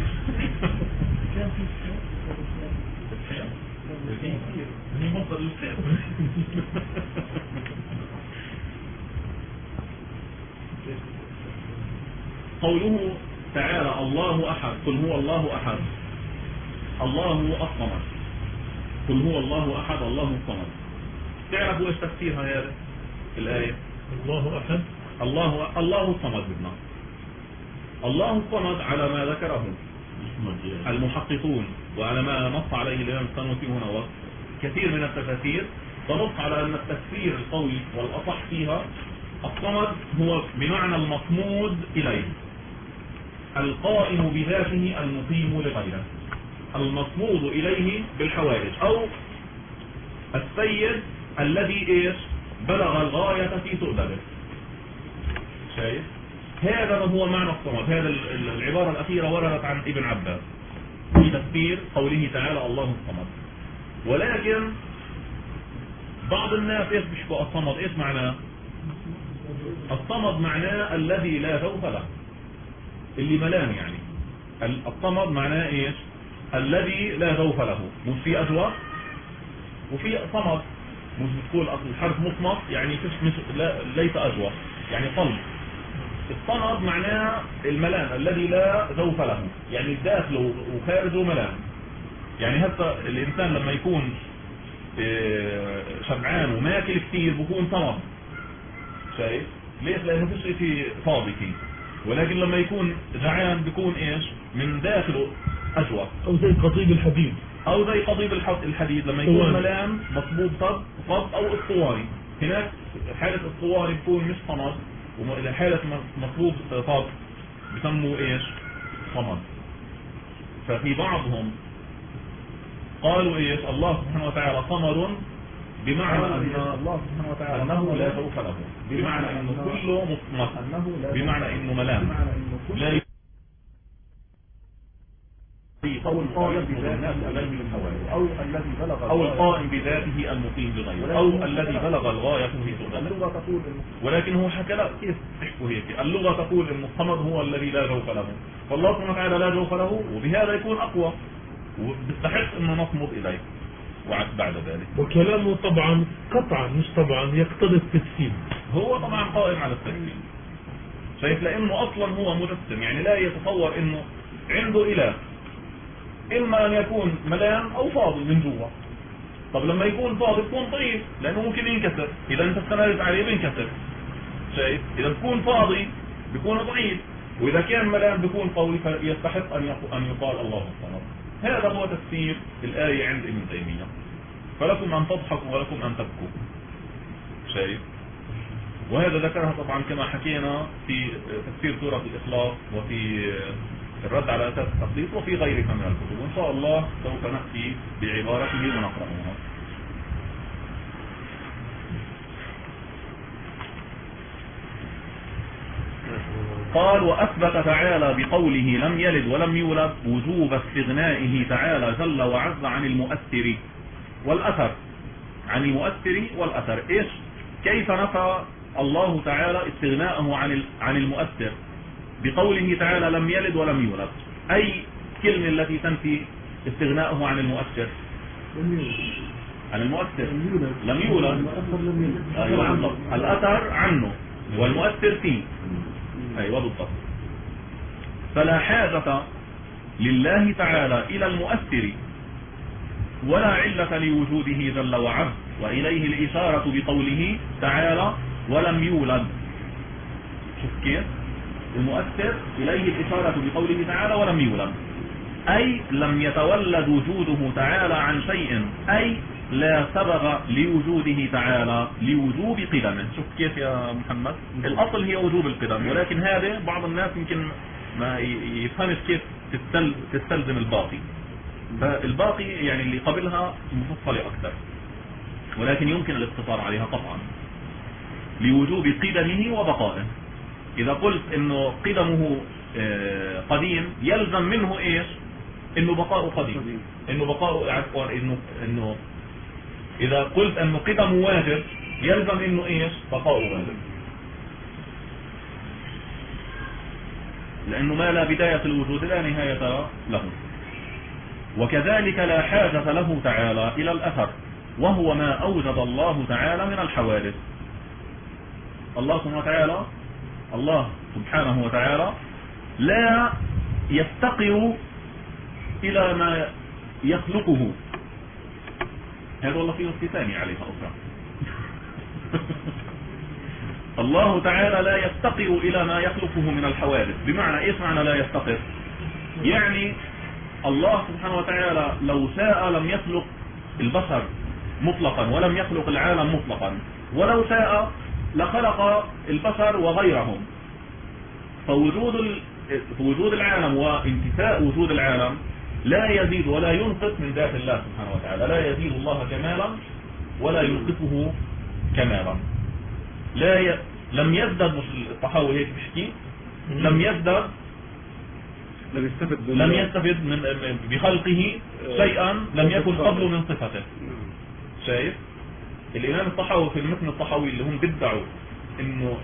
قوله تعالى الله أحد قل هو الله أحد الله الصمد قل هو الله أحد الله الصمد. تعرفوا ايش تفسير هذه الآية؟ الله أحد الله الصمد بدنا الله الصمد على ما ذكره المحققون وعلى ما نص عليه الإمام السنوسي هنا كثير من التفاسير تنص على أن التفسير القوي والأصح فيها الصمد هو بمعنى المصمود إليه القائم بذاته المقيم لغيره المصمود إليه بالحوائج أو السيد الذي إيش بلغ الغاية في سؤدده. شايف هذا هو معنى الصمد. هذا العبارة الأخيرة وردت عن ابن عباس في تفسير قوله تعالى الله الصمد. ولكن بعض الناس ايش بيشبه الصمد؟ ايش معناه؟ الصمد معناه الذي لا جوف له، اللي ملان يعني. الصمد معناه ايش؟ الذي لا جوف له. مش في اجوف وفي صمد، مش بتقول اصل الحرف مصمت يعني مش ليس اجوف يعني صلب. الصمد معناه الملان الذي لا جوف له، يعني داخله وخارجه ملان. يعني هسه الانسان لما يكون شبعان وماكل كثير بكون صمد، شايف ليش؟ لانه فيش شيء فاضي فيه. ولكن لما يكون جعان بيكون ايش؟ من داخله اجوف، او زي قضيب الحديد، او زي قضيب الحديد لما يكون ملان مصبوب فض او اسطواني. هناك حالة اسطواني بيكون مش صمد، وحالة مصبوب فض بسموه ايش؟ صمد. ففي بعضهم قالوا ايش؟ الله سبحانه وتعالى صمد بمعنى ان الله سبحانه وتعالى انه لا جوف له، بمعنى انه كله مصمت، بمعنى انه ملان، لا أو القائم بذاته المقيم بغيره، أو الذي بلغ الغاية في سؤاله. ولكن هو حكى لا، كيف تحكوا هيك؟ اللغة تقول إن الصمد هو الذي لا جوف له، فالله سبحانه وتعالى لا جوف له، وبهذا يكون أقوى وبيستحق إنه نصمد إليه. بعد ذلك وكلامه طبعا قطعا مش طبعا يقتضي التجسيم، هو طبعا قائم على التجسيم، شايف؟ لأنه أصلا هو مجسم، يعني لا يتصور إنه عنده إله، إما أن يكون ملان أو فاضي من جوا. طب لما يكون فاضي بيكون ضعيف لأنه ممكن ينكسر، إذا أنت استندت عليه بينكسر، شايف؟ إذا بيكون فاضي بيكون ضعيف، وإذا كان ملان بيكون قوي، فيستحق أن يقال الله الصمد. هذا هو تفسير الآية عند ابن تيمية. فلكم أن تضحكوا ولكم أن تبكوا، شايف؟ وهذا ذكرها طبعا كما حكينا في تفسير سورة الإخلاص، وفي الرد على أساس التخصيص، وفي غيرها من الكتب. وإن شاء الله سوف نأتي بعبارته ونقرأها. قال: وأثبت تعالى بقوله لم يلد ولم يولد وجوب استغنائه تعالى جل وعز عن المؤثر والأثر، عن المؤثر والأثر. إيش؟ كيف نفى الله تعالى استغناءه عن المؤثر بقوله تعالى لم يلد ولم يولد؟ أي كلمة التي تنفي استغناءه عن المؤثر؟ عن المؤثر لم يولد. أيوة بالضبط، الأثر عنه والمؤثر فيه. أيوة بالضبط. فلا حاجة لله تعالى إلى المؤثر ولا علة لوجوده جل وعز، وإليه الإشارة بقوله تعالى ولم يولد. شوف كيف؟ المؤثر إليه الإشارة بقوله تعالى ولم يولد، أي لم يتولد وجوده تعالى عن شيء، أي لا سبب لوجوده تعالى لوجوب قدمه. شوف كيف يا محمد؟ الأصل هي وجوب القدم، ولكن هذا بعض الناس يمكن ما يفهمش كيف تستلزم الباقي، فالباقي يعني اللي قبلها مفصلة أكثر، ولكن يمكن الاقتصار عليها قطعا لوجوب قدمه وبقائه. إذا قلت إنه قدمه قديم يلزم منه إيش؟ إنه بقاؤه قديم، إنه بقاؤه عفوا، إنه إذا قلت إنه قدمه واجب يلزم إنه إيش؟ بقاؤه واجب، لأنه ما لا بداية الوجود لا نهاية له. وكذلك لا حاجة له تعالى إلى الأثر، وهو ما أوجد الله تعالى من الحوادث. الله سبحانه وتعالى لا يفتقر إلى ما يخلقه. هذا والله في نص ثاني عليها أخرى. الله تعالى لا يفتقر إلى ما يخلقه من الحوادث. بمعنى إيش معنى لا يفتقر؟ يعني الله سبحانه وتعالى لو شاء لم يخلق البشر مطلقا ولم يخلق العالم مطلقا، ولو شاء لخلق البشر وغيرهم. فوجود العالم وانتفاء وجود العالم لا يزيد ولا ينقص من ذات الله سبحانه وتعالى، لا يزيد الله كمالا ولا ينقصه كمالا. لم يزدد، مش الطحاوي هيك بيحكي، لم يستفد بخلقه شيئا لم يكن قبل من صفته. شايف؟ الإمام الطحاوي في المتن الطحاوي اللي هم بدعوا إنه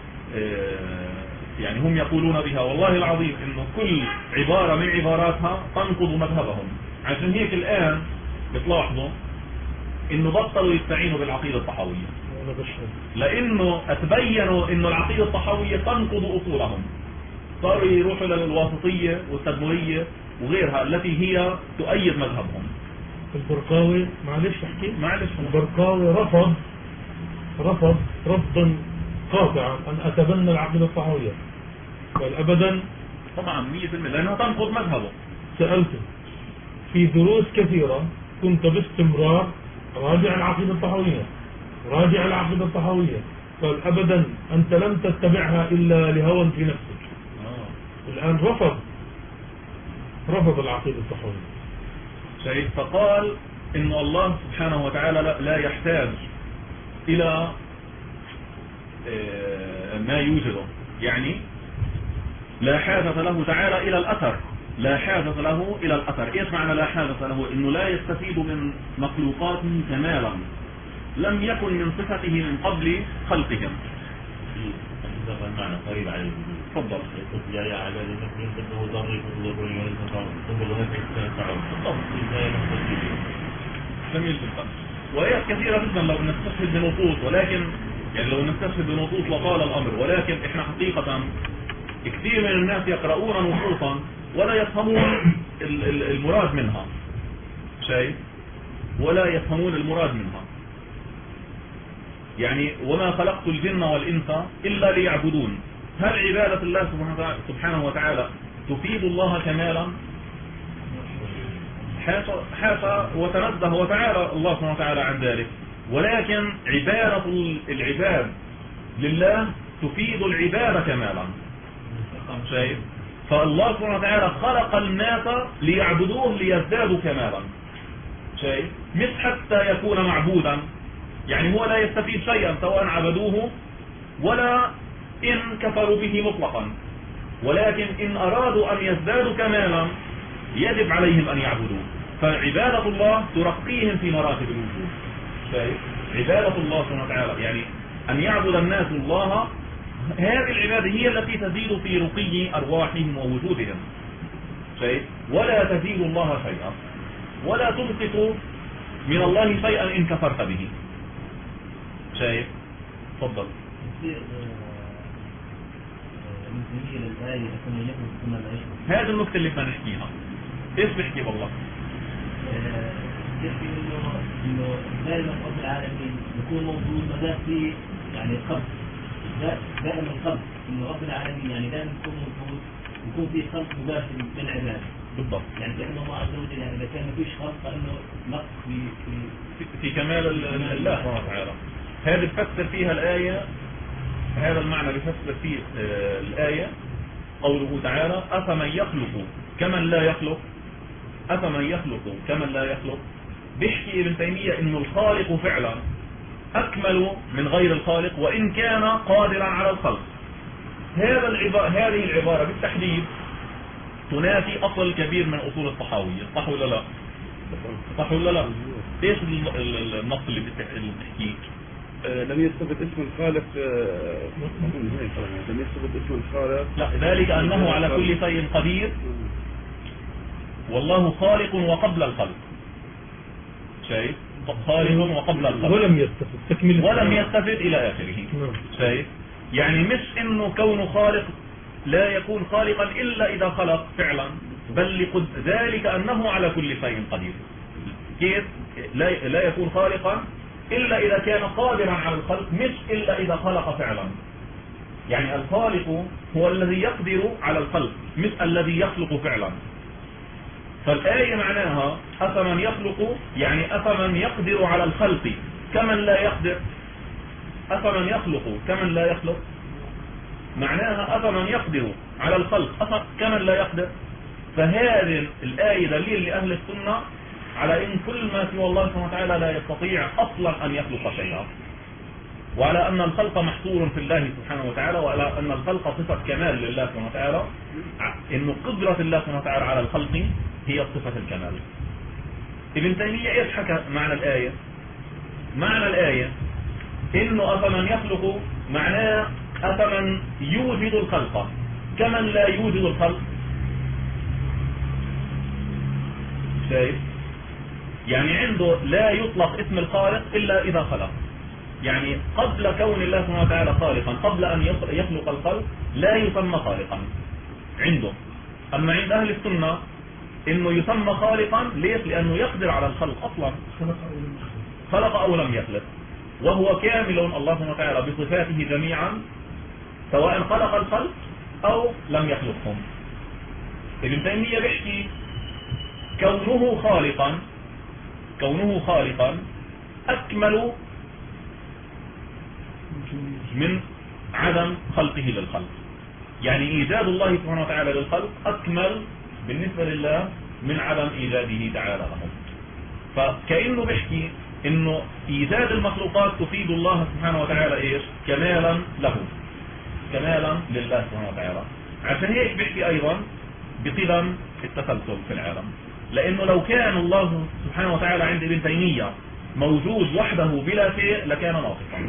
يعني هم يقولون بها والله العظيم إنه كل عبارة من عباراتها تنقض مذهبهم. عشان هيك الآن بتلاحظوا إنه بطلوا يستعينوا بالعقيدة الطحاوية، لأنه تبينوا إنه العقيدة الطحاوية تنقض أصولهم، صاروا يروحوا للواسطية والتدمرية وغيرها التي هي تؤيد مذهبهم. البرقاوي معلش احكي، معلش البرقاوي رفض رفضا قاطعا أن أتبنى العقيدة الطحاوية، قال أبدا طبعا 100% لأنها تنقض مذهبه. سألته في دروس كثيرة كنت باستمرار راجع العقيدة الطحاوية، قال أبدا أنت لم تتبعها إلا لهوى في نفسك. الآن رفض العقيدة الطحاوية. شيء فقال إن الله سبحانه وتعالى لا يحتاج إلى ما يوجده، يعني لا حاجة له تعالى إلى الأثر، لا حاجة له إلى الأثر. إيش معنى لا حاجة له؟ إنه لا يستفيد من مخلوقاته كمالا لم يكن من صفته من قبل خلقهم. معنى قريب عليه. تفضل. يا على المسلم انه ضرب وضرب جميل جدا. وآيات كثيرة جدا لو نستشهد بنصوص، ولكن يعني لو نستشهد بنصوص لطال الأمر، ولكن إحنا حقيقة كثير من الناس يقرؤون نصوصا ولا يفهمون المراد منها شيء، ولا يفهمون المراد منها. يعني وما خلقت الجن والإنس إلا ليعبدون. هل عبادة الله سبحانه وتعالى تفيد الله كمالا؟ حاشا وتنزه وتعالى الله سبحانه وتعالى عن ذلك، ولكن عبادة العباد لله تفيد العبادة كمالا. شايف؟ فالله سبحانه وتعالى خلق الناس ليعبدوه ليزدادوا كمالا. شايف؟ مش حتى يكون معبودا، يعني هو لا يستفيد شيئا سواء عبدوه ولا إن كفروا به مطلقا، ولكن إن أرادوا أن يزدادوا كمالا يجب عليهم أن يعبدوه. فعبادة الله ترقيهم في مراتب الوجود. شايف؟ عبادة الله سبحانه وتعالى يعني أن يعبد الناس الله، هذه العبادة هي التي تزيد في رقي أرواحهم ووجودهم. شايف؟ ولا تزيد الله شيئا ولا تنقص من الله شيئا إن كفرت به. شايف؟ تفضل. هذا النقطة اللي بدنا نحكيها. ايش بحكي والله؟ يحكي انه دائما رب العالمين يكون موجود ما في يعني قبل دائما القبل، انه رب العالمين يعني دائما يكون موجود، يكون في خلق مباشر للعباد. بالضبط. يعني كأن الله عز وجل يعني اذا كان ما فيش خلق فانه نقص في كمال الله سبحانه وتعالى. هذه بفسر فيها الآية، هذا المعنى بفسر فيه الآية قوله تعالى أفمن يخلق كمن لا يخلق، أفمن يخلق كمن لا يخلق. بيحكي ابن تيمية إنه الخالق فعلا أكمل من غير الخالق وإن كان قادرا على الخلق. هذه العبارة بالتحديد تنافي أصل كبير من أصول الطحاوية. صح ولا لا؟ صح ولا لا؟ ايش النص اللي بتحكيه؟ لم يثبت اسم الخالق، لم يثبت اسم الخالق. لا، ذلك أنه على كل شيء قدير والله خالق وقبل الخلق. شايف؟ خالق وقبل الخلق ولم يستفد إلى آخره. شايف؟ يعني مش إنه كونه خالق لا يكون خالقا إلا إذا خلق فعلا، بل ذلك أنه على كل شيء قدير. كيف؟ لا يكون خالقا إلا إذا كان قادرا على الخلق، مش إلا إذا خلق فعلا. يعني الخالق هو الذي يقدر على الخلق مش الذي يخلق فعلا. فالآية معناها أفمن يخلق يعني أفمن يقدر على الخلق كمن لا يقدر. أفمن يخلق كمن لا يخلق معناها أفمن يقدر على الخلق كمن لا يقدر. فهذه الآية دليل لأهل السنة على إن كل ما سوى الله سبحانه وتعالى لا يستطيع أصلا أن يخلق شيئا، وعلى أن الخلق محصور في الله سبحانه وتعالى، وعلى أن الخلق صفة كمال لله سبحانه وتعالى، إن قدرة الله سبحانه وتعالى على الخلق هي صفة الكمال. ابن تيمية إيش حكى معنى الآية؟ معنى الآية إنه أفمن يخلق معناه أفمن يوجد الخلق كمن لا يوجد الخلق. شايف؟ يعني عنده لا يطلق اسم الخالق إلا إذا خلق. يعني قبل كون الله سبحانه وتعالى خالقا، قبل أن يخلق الخلق لا يسمى خالقا عنده. أما عند أهل السنة إنه يسمى خالقا. ليش؟ لأنه يقدر على الخلق أصلا، خلق أو لم يخلق، وهو كامل الله سبحانه وتعالى بصفاته جميعا سواء خلق الخلق أو لم يخلقهم. ابن تيمية بيحكي كونه خالقا أكمل من عدم خلقه للخلق. يعني إيجاد الله سبحانه وتعالى للخلق أكمل بالنسبة لله من عدم إيجاده تعالى لهم. فكأنه بيحكي إنه إيجاد المخلوقات تفيد الله سبحانه وتعالى إيش؟ كمالا له، كمالا لله سبحانه وتعالى. عشان هيك بيحكي أيضا بقدم التسلسل في العالم، لأنه لو كان الله سبحانه وتعالى عند ابن تيمية موجود وحده بلا شيء لكان ناقصا.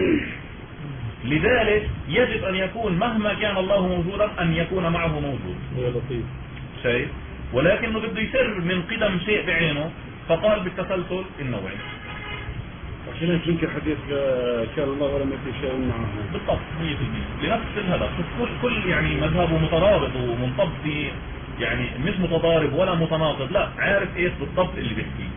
لذلك يجب أن يكون مهما كان الله موجودا أن يكون معه موجود. شيء ولكنه بده يسر من قدم شيء بعينه، فقال بالتسلسل النوعي. عشان هيك يمكن حديث كان الله ولم يكن شيء معه. بالضبط 100% لنفس الهدف. كل يعني مذهبه مترابط ومنطبق في، يعني مش متضارب ولا متناقض، لا عارف ايش بالضبط اللي بيحكيه.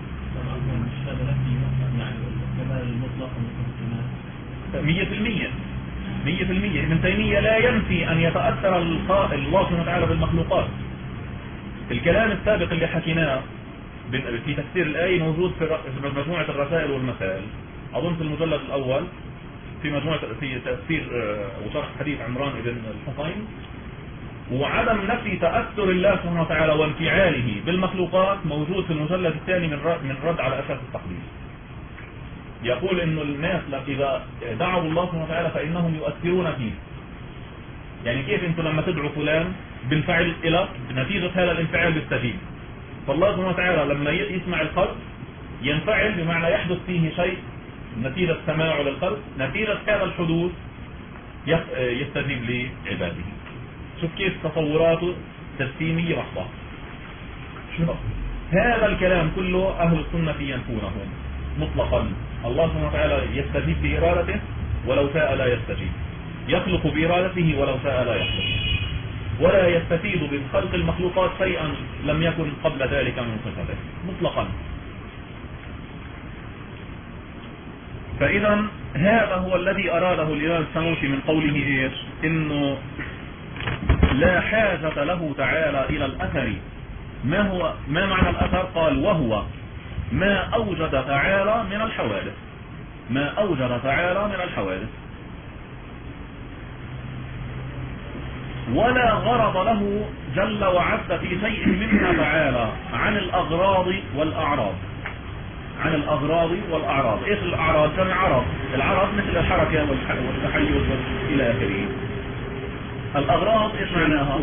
100% ابن تيمية لا ينفي أن يتأثر الله سبحانه وتعالى بالمخلوقات. الكلام السابق اللي حكيناه في تفسير الآية موجود في مجموعة الرسائل والمسائل، أظن في المجلد الأول في تفسير وشرح حديث عمران بن الحصين. وعدم نفي تأثر الله سبحانه وتعالى وانفعاله بالمخلوقات موجود في المجلد الثاني من رد على أساس التقليد. يقول إنه الناس إذا دعوا الله سبحانه وتعالى فإنهم يؤثرون فيه. يعني كيف أنتم لما تدعوا فلان بنفعل إلى نتيجة هذا الانفعال بالتجيب، فالله سبحانه وتعالى لما يسمع الخلق ينفعل، بمعنى يحدث فيه شيء نتيجة سماعه للخلق، نتيجة هذا الحدوث يستجيب لعباده. شوف كيف تصوراته تجسيمية محضة. هذا الكلام كله أهل السنة ينفونه مطلقا. الله سبحانه وتعالى يستجيب بإرادته ولو شاء لا يستجيب، يخلق بإرادته ولو شاء لا يخلق، ولا يستفيد بخلق المخلوقات شيئا لم يكن قبل ذلك من صفته مطلقا. فإذا هذا هو الذي أراده الإمام السنوسي من قوله إيش؟ إنه لا حاجة له تعالى إلى الأثر. ما معنى الأثر؟ قال وهو ما أوجد تعالى من الحوادث، ما أوجد تعالى من الحوادث، ولا غرض له جل وعز في شيء منها تعالى عن الأغراض والأعراض. عن الأغراض والأعراض. إيش الأعراض؟ جمع عرض. العرض مثل الحركة والتحيز إلى آخره. الأغراض إيش معناها؟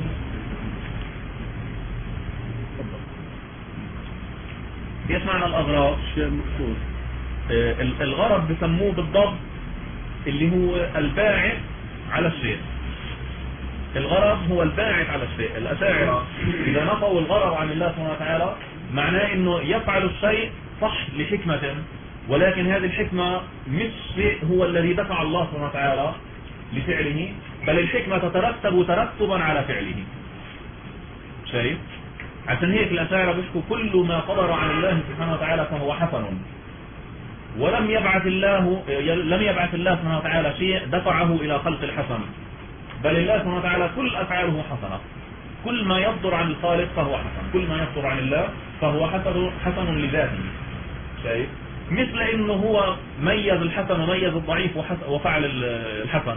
إيش معنى الأغراض؟ شيء مقصود. الغرض بسموه بالضبط اللي هو الباعث على الشيء. الغرض هو الباعث على الشيء. الأشاعرة إذا نفوا الغرض عن الله سبحانه وتعالى معناه إنه يفعل الشيء صح لحكمة، ولكن هذه الحكمة مش شيء هو الذي دفع الله سبحانه وتعالى لفعله، بل الحكمة تترتب ترتبا على فعله. شايف؟ عشان هيك الأشاعرة بيحكوا كل ما قدر عن الله سبحانه وتعالى فهو حسن، ولم يبعث الله سبحانه وتعالى شيء دفعه إلى خلق الحسن، بل الله سبحانه وتعالى كل أفعاله حسنة. كل ما يصدر عن الخالق فهو حسن، كل ما يصدر عن الله فهو حسن لذاته. شايف؟ مثل إنه هو ميز الحسن وميز الضعيف وفعل الحسن.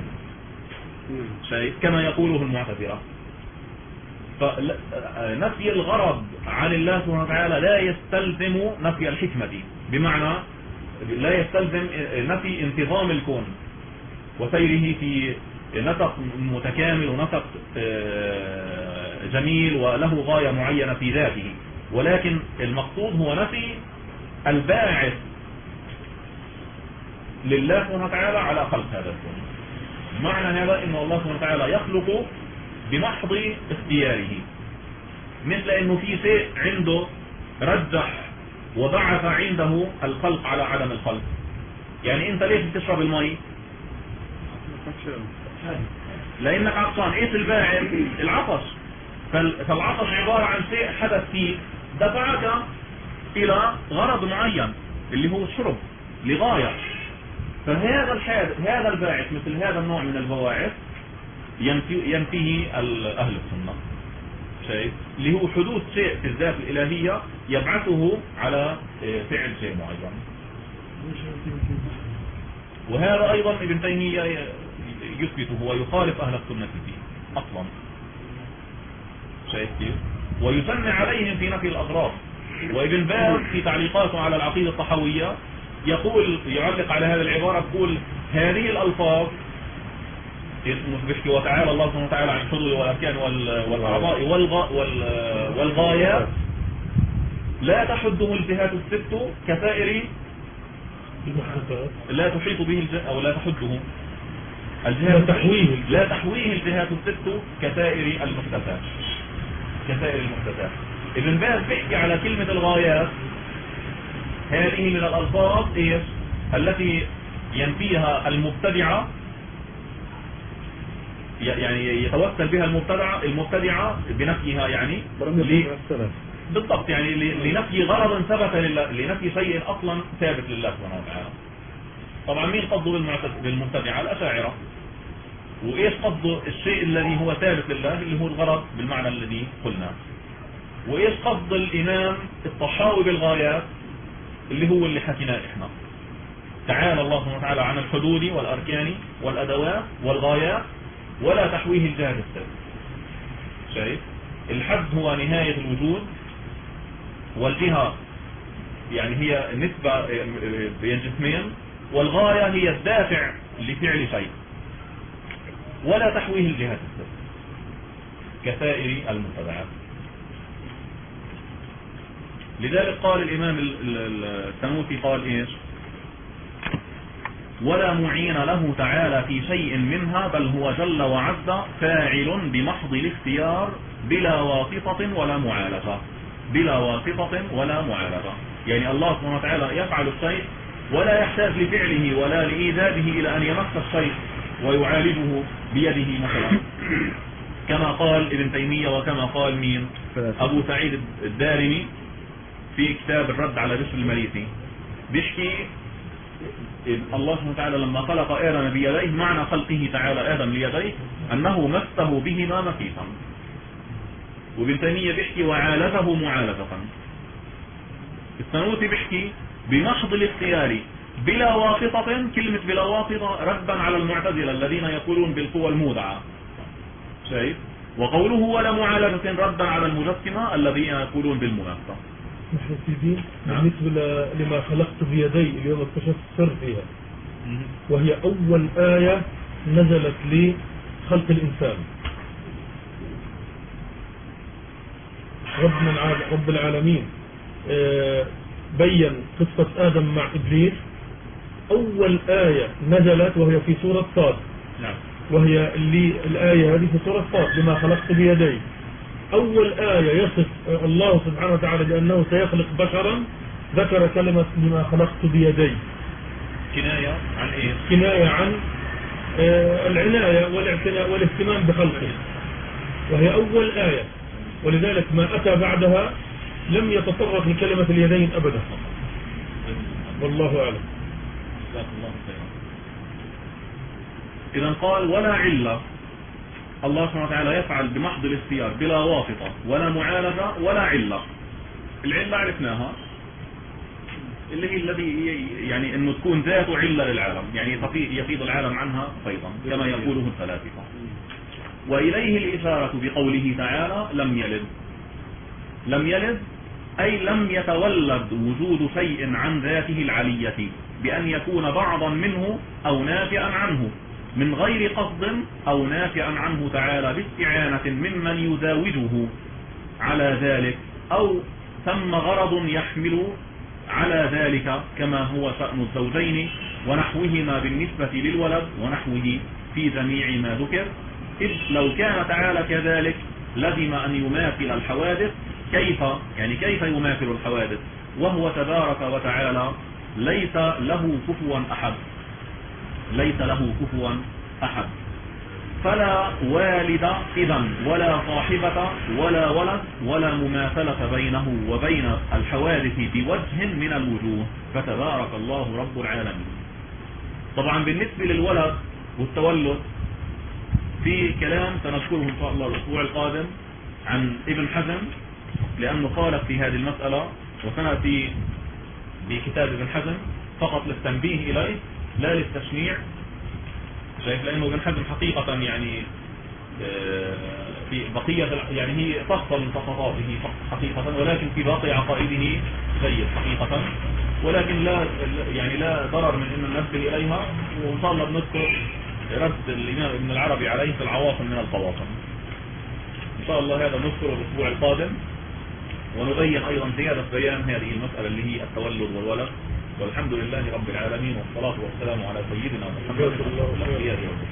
شايف؟ كما يقوله المعتزلة. فنفي الغرض عن الله سبحانه وتعالى لا يستلزم نفي الحكمة، بمعنى لا يستلزم نفي انتظام الكون وسيره في نسق متكامل ونسق جميل وله غاية معينة في ذاته، ولكن المقصود هو نفي الباعث لله سبحانه وتعالى على خلق هذا الكون. معنى هذا أن الله سبحانه وتعالى يخلق بمحض اختياره، مثل أنه في شيء عنده رجح وبعث عنده الخلق على عدم الخلق. يعني أنت ليش بتشرب المي؟ لأنك عطشان. إيش الباعث؟ العطش. فالعطش عبارة عن شيء حدث فيك دفعك إلى غرض معين اللي هو الشرب لغاية. هذا الباعث مثل هذا النوع من البواعث ينفيه أهل السنة، شيء اللي هو حدوث شيء في الذات الإلهية يبعثه على فعل شيء معين. وهذا أيضا ابن تيمية يثبته ويخالف أهل السنة فيه أصلا، شايف كيف؟ ويثني عليهم في نفي الأضرار. وابن باز في تعليقاته على العقيدة الطحاوية يعلق على هذه العبارة، يقول هذه الألفاظ بيحكي وتعالى الله سبحانه وتعالى عن الحدود والأركان والأعضاء والغايات لا تحده الجهات الست كسائر، لا تحيط به أو لا تحده الجهات، لا تحويه الجهات الست كسائر المحدثات. ابن باز بيحكي على كلمة الغايات، هذه من الألفاظ إيش التي ينفيها المبتدعة، يعني يتوسل بها المبتدعة بنفيها، يعني بالضبط، يعني لنفي غرض ثبت لله، لنفي شيء أصلا ثابت لله سبحانه وتعالى. طبعا مين قصده بالمبتدعة؟ الأشاعرة. وإيش قصده الشيء الذي هو ثابت لله اللي هو الغرض بالمعنى الذي قلنا. وإيش قصد الإمام الطحاوي بالغايات اللي هو اللي حكيناه إحنا، تعالى الله سبحانه وتعالى عن الحدود والأركان والأدوات والغايات ولا تحويه الجهات الست. شايف؟ الحد هو نهاية الوجود، والجهة يعني هي نسبة بين جسمين، والغاية هي الدافع لفعل شيء، ولا تحويه الجهات الست كسائر المبتدعات. لذلك قال الإمام السنوسي قال إيش؟ ولا معين له تعالى في شيء منها، بل هو جل وعز فاعل بمحض الاختيار بلا واسطة ولا معالجة. بلا واسطة ولا معالجة، يعني الله سبحانه وتعالى يفعل الشيء ولا يحتاج لفعله ولا لإيجاده إلى أن يمس الشيء ويعالجه بيده مثلا، كما قال ابن تيمية وكما قال مين؟ أبو سعيد الدارمي في كتاب الرد على بشر المريسي، بيحكي الله سبحانه وتعالى لما خلق آدم بيديه، معنى خلقه تعالى آدم ليديه أنه مسه بهما مسيسا. وابن تيمية بيحكي وعالجه معالجة. السنوسي بيحكي بمحض الاختيار بلا واسطة. كلمة بلا واسطة ردا على المعتزلة الذين يقولون بالقوى المودعة، شايف؟ وقوله ولا معالجة ردا على المجسمة الذين يقولون بالمنافسة. نحن سيدين بالنسبة لما خلقت بيدي اليوم اكتشفت السر فيها، وهي أول آية نزلت لخلق الإنسان. رب العالمين بين قصة آدم مع إبليس. أول آية نزلت وهي في سورة صاد، وهي الآية هذه في سورة صاد لما خلقت بيدي. أول آية يصف الله سبحانه وتعالى بأنه سيخلق بشرا ذكر كلمة لما خلقت بيدي. كناية عن إيه؟ كناية عن العناية والاهتمام بخلقه، وهي أول آية، ولذلك ما أتى بعدها لم يتطرق لكلمة اليدين أبدا. والله أعلم. إذا قال ولا علة، الله سبحانه وتعالى يفعل بمحض الاختيار بلا واسطة ولا معالجة ولا علة. العلة عرفناها اللي هي الذي يعني انه تكون ذات علة للعالم، يعني يفيض العالم عنها فيضا كما يقوله الفلاسفة. وإليه الإشارة بقوله تعالى لم يلد أي لم يتولد وجود شيء عن ذاته العلية بأن يكون بعضا منه أو نافعا عنه من غير قصد، أو نافعا عنه تعالى باستعانة ممن يزاوجه على ذلك، أو ثم غرض يحمل على ذلك كما هو شأن الزوجين ونحوهما بالنسبة للولد ونحوه في جميع ما ذكر، إذ لو كان تعالى كذلك لزم أن يماثل الحوادث. كيف يماثل الحوادث وهو تبارك وتعالى ليس له كفوا أحد، فلا والد إذن ولا صاحبة ولا ولد ولا مماثلة بينه وبين الحوادث بوجه من الوجوه، فتبارك الله رب العالمين. طبعا بالنسبة للولد والتولد في كلام سنذكره إن شاء الله الأسبوع القادم عن ابن حزم، لأنه خالف في هذه المسألة، وسنأتي بكتاب ابن حزم فقط للتنبيه إليه لا للتشنيع، شايف، لأنه ابن حزم حقيقة يعني في بقية يعني هي تفصل من تفصيلاته حقيقة، ولكن في باقي عقائده جيد حقيقة، ولكن لا ضرر من أن ننبه إليها. وإن شاء الله بنذكر رد الإمام ابن العربي عليه في العواصم من القواصم إن شاء الله، هذا نذكره الأسبوع القادم، ونبين أيضا زيادة بيان هذه المسألة اللي هي التولد والولد. والحمد لله رب العالمين، والصلاة والسلام على سيدنا محمد.